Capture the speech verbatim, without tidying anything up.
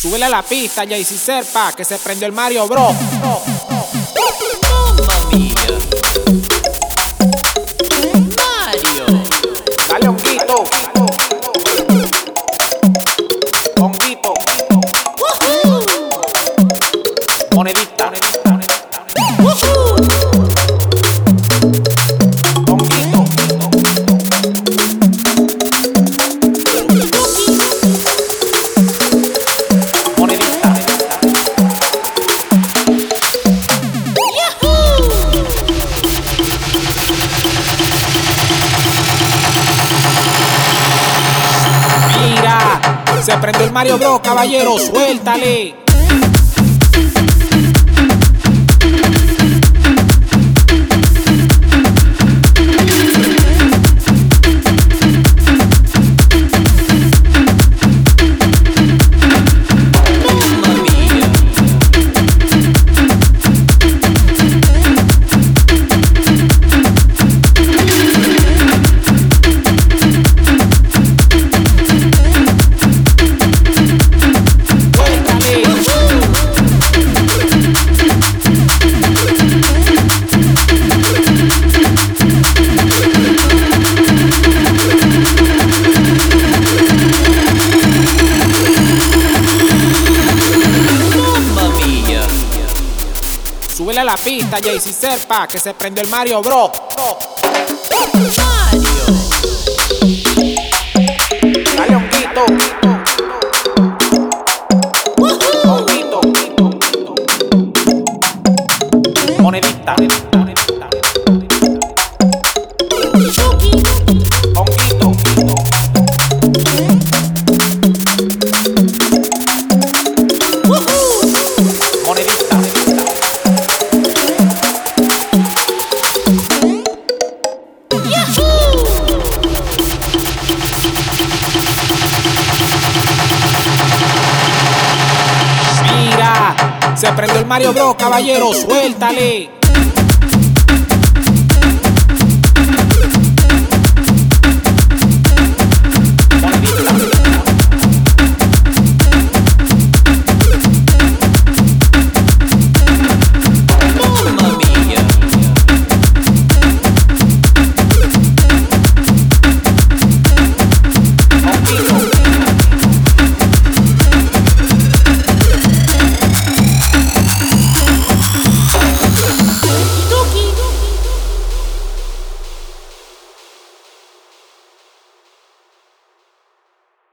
Súbele a la pista, Jaycee Serpa, que se prendió el Mario Bros. Mamma mia. Mario. Dale honguito. Honguito. Woohoo. Monedita. Woohoo. Honguito. Monedita. Yahoo. Mira, se prendió el Mario Bros, caballero, suéltale. Mamma mia. Suéltale. Mamma mia. Súbele a la pista, Jaycee Serpa, que se prendió el Mario Bros. Mario. Dale honguito. Woohoo. Honguito. Monedita. Chucky. Honguito. Woohoo. Monedita. Yahoo. Mira, se prendió el Mario Bros, caballero, suéltale.